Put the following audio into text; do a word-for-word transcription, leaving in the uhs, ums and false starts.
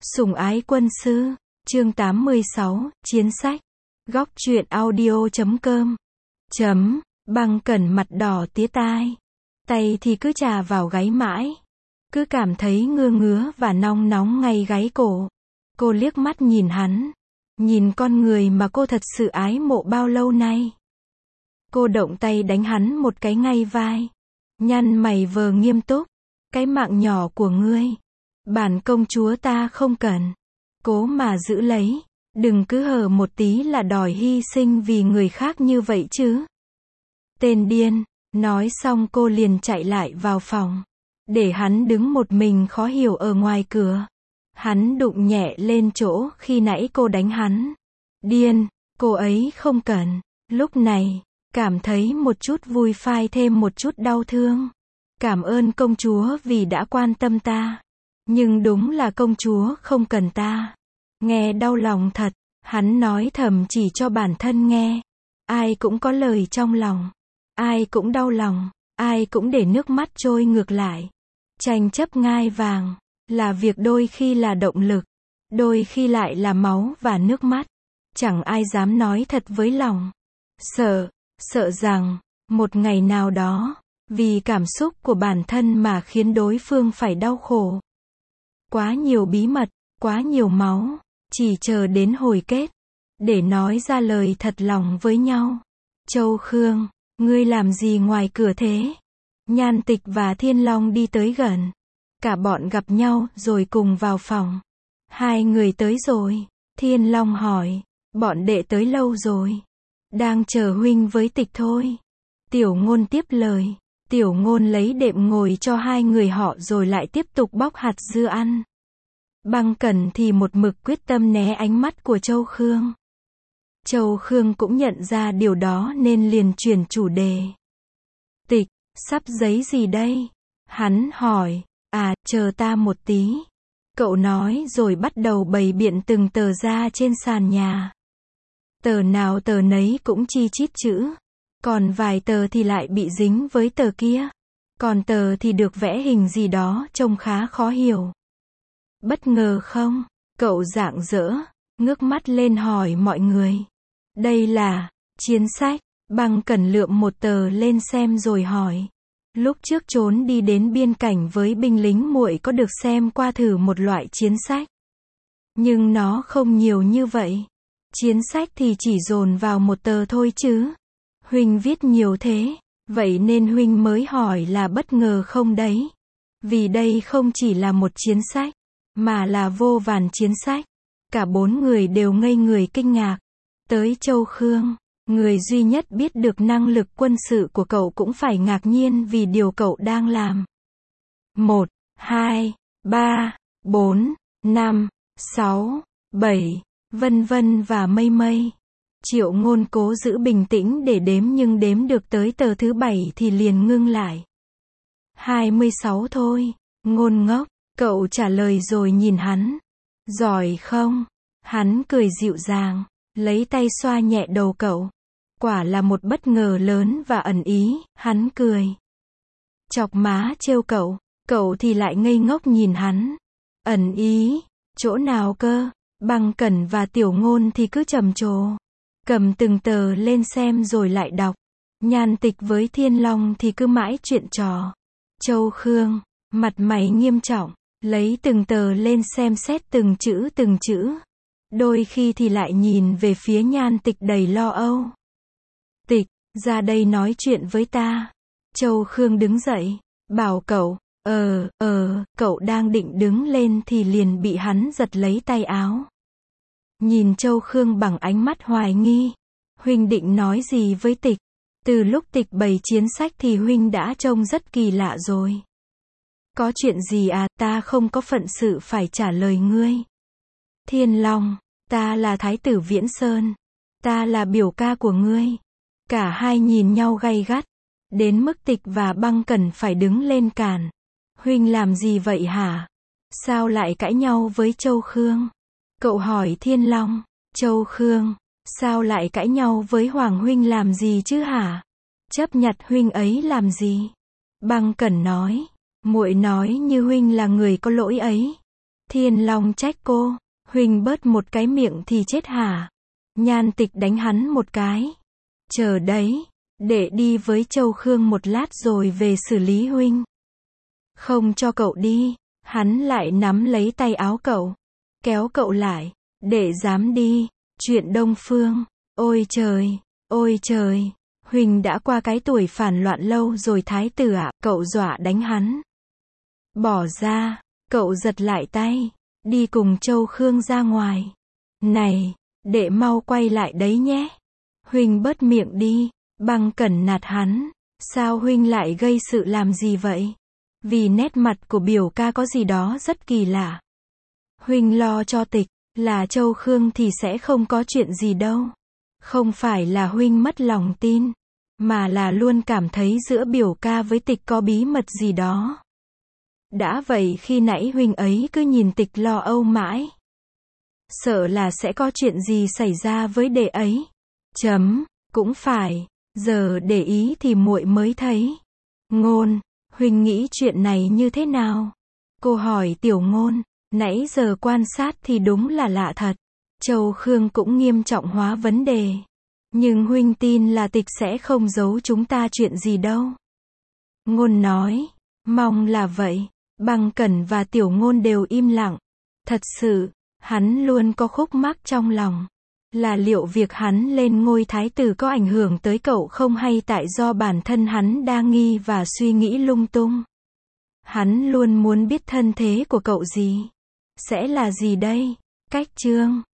Sủng ái quân sư, chương tám mươi sáu, chiến sách. Góc truyện audio chấm com. Chấm, Băng Cẩn mặt đỏ tía tai. Tay thì cứ chà vào gáy mãi. Cứ cảm thấy ngứa ngứa và nóng nóng ngay gáy cổ. Cô liếc mắt nhìn hắn. Nhìn con người mà cô thật sự ái mộ bao lâu nay. Cô động tay đánh hắn một cái ngay vai. Nhăn mày vờ nghiêm túc. Cái mạng nhỏ của ngươi. Bản công chúa ta không cần. Cố mà giữ lấy. Đừng cứ hờ một tí là đòi hy sinh vì người khác như vậy chứ. Tên điên. Nói xong cô liền chạy lại vào phòng. Để hắn đứng một mình khó hiểu ở ngoài cửa. Hắn đụng nhẹ lên chỗ khi nãy cô đánh hắn. Điên, cô ấy không cần. Lúc này, cảm thấy một chút vui phai thêm một chút đau thương. Cảm ơn công chúa vì đã quan tâm ta. Nhưng đúng là công chúa không cần ta. Nghe đau lòng thật, hắn nói thầm chỉ cho bản thân nghe. Ai cũng có lời trong lòng. Ai cũng đau lòng. Ai cũng để nước mắt trôi ngược lại. Tranh chấp ngai vàng là việc đôi khi là động lực, đôi khi lại là máu và nước mắt. Chẳng ai dám nói thật với lòng. Sợ, sợ rằng, một ngày nào đó, vì cảm xúc của bản thân mà khiến đối phương phải đau khổ. Quá nhiều bí mật, quá nhiều máu, chỉ chờ đến hồi kết, để nói ra lời thật lòng với nhau. Châu Khương, ngươi làm gì ngoài cửa thế? Nhan Tịch và Thiên Long đi tới gần. Cả bọn gặp nhau rồi cùng vào phòng. Hai người tới rồi. Thiên Long hỏi. Bọn đệ tới lâu rồi. Đang chờ huynh với Tịch thôi. Tiểu Ngôn tiếp lời. Tiểu Ngôn lấy đệm ngồi cho hai người họ rồi lại tiếp tục bóc hạt dưa ăn. Băng Cẩn thì một mực quyết tâm né ánh mắt của Châu Khương. Châu Khương cũng nhận ra điều đó nên liền chuyển chủ đề. Tịch, sắp giấy gì đây? Hắn hỏi. À, chờ ta một tí. Cậu nói rồi bắt đầu bày biện từng tờ ra trên sàn nhà. Tờ nào tờ nấy cũng chi chít chữ. Còn vài tờ thì lại bị dính với tờ kia. Còn tờ thì được vẽ hình gì đó trông khá khó hiểu. Bất ngờ không? Cậu rạng rỡ, ngước mắt lên hỏi mọi người. Đây là chiến sách. Băng Cẩn lượm một tờ lên xem rồi hỏi. Lúc trước trốn đi đến biên cảnh với binh lính muội có được xem qua thử một loại chiến sách. Nhưng nó không nhiều như vậy. Chiến sách thì chỉ dồn vào một tờ thôi chứ. Huynh viết nhiều thế, vậy nên huynh mới hỏi là bất ngờ không đấy. Vì đây không chỉ là một chiến sách, mà là vô vàn chiến sách. Cả bốn người đều ngây người kinh ngạc. Tới Châu Khương. Người duy nhất biết được năng lực quân sự của cậu cũng phải ngạc nhiên vì điều cậu đang làm. Một, hai, ba, bốn, năm, sáu, bảy, vân vân và mây mây. Triệu Ngôn cố giữ bình tĩnh để đếm nhưng đếm được tới tờ thứ bảy thì liền ngưng lại. hai mươi sáu thôi. Ngôn ngốc, cậu trả lời rồi nhìn hắn. Giỏi không? Hắn cười dịu dàng, lấy tay xoa nhẹ đầu cậu. Quả là một bất ngờ lớn và ẩn ý, hắn cười. Chọc má trêu cậu, cậu thì lại ngây ngốc nhìn hắn. Ẩn ý, chỗ nào cơ? Băng Cẩn và Tiểu Ngôn thì cứ trầm trồ. Cầm từng tờ lên xem rồi lại đọc. Nhan Tịch với Thiên Long thì cứ mãi chuyện trò. Châu Khương, mặt mày nghiêm trọng, lấy từng tờ lên xem xét từng chữ từng chữ. Đôi khi thì lại nhìn về phía Nhan Tịch đầy lo âu. Tịch, ra đây nói chuyện với ta. Châu Khương đứng dậy, bảo cậu, ờ, ờ, cậu đang định đứng lên thì liền bị hắn giật lấy tay áo. Nhìn Châu Khương bằng ánh mắt hoài nghi. Huynh định nói gì với Tịch? Từ lúc Tịch bày chiến sách thì huynh đã trông rất kỳ lạ rồi. Có chuyện gì à, ta không có phận sự phải trả lời ngươi. Thiên Long, ta là Thái tử Viễn Sơn. Ta là biểu ca của ngươi. Cả hai nhìn nhau gay gắt. Đến mức Tịch và Băng Cẩn phải đứng lên cản. Huynh làm gì vậy hả? Sao lại cãi nhau với Châu Khương? Cậu hỏi Thiên Long. Châu Khương, sao lại cãi nhau với Hoàng huynh làm gì chứ hả? Chấp nhặt huynh ấy làm gì? Băng Cẩn nói. Muội nói như huynh là người có lỗi ấy. Thiên Long trách cô, huynh bớt một cái miệng thì chết hả? Nhan Tịch đánh hắn một cái. Chờ đấy, để đi với Châu Khương một lát rồi về xử lý huynh. Không cho cậu đi, hắn lại nắm lấy tay áo cậu, kéo cậu lại, để dám đi. Chuyện Đông Phương, ôi trời, ôi trời, huynh đã qua cái tuổi phản loạn lâu rồi thái tử ạ, cậu dọa đánh hắn. Bỏ ra, cậu giật lại tay, đi cùng Châu Khương ra ngoài. Này, đệ mau quay lại đấy nhé. Huynh bớt miệng đi, Băng Cẩn nạt hắn. Sao huynh lại gây sự làm gì vậy? Vì nét mặt của biểu ca có gì đó rất kỳ lạ. Huynh lo cho Tịch, là Châu Khương thì sẽ không có chuyện gì đâu. Không phải là huynh mất lòng tin, mà là luôn cảm thấy giữa biểu ca với Tịch có bí mật gì đó. Đã vậy khi nãy huynh ấy cứ nhìn Tịch lo âu mãi. Sợ là sẽ có chuyện gì xảy ra với đệ ấy. Chấm, cũng phải, giờ để ý thì muội mới thấy. Ngôn, huynh nghĩ chuyện này như thế nào? Cô hỏi Tiểu Ngôn, nãy giờ quan sát thì đúng là lạ thật. Châu Khương cũng nghiêm trọng hóa vấn đề. Nhưng huynh tin là Tịch sẽ không giấu chúng ta chuyện gì đâu. Ngôn nói, mong là vậy. Băng Cẩn và Tiểu Ngôn đều im lặng. Thật sự, hắn luôn có khúc mắc trong lòng. Là liệu việc hắn lên ngôi thái tử có ảnh hưởng tới cậu không hay tại do bản thân hắn đa nghi và suy nghĩ lung tung. Hắn luôn muốn biết thân thế của cậu gì. Sẽ là gì đây? Cách chương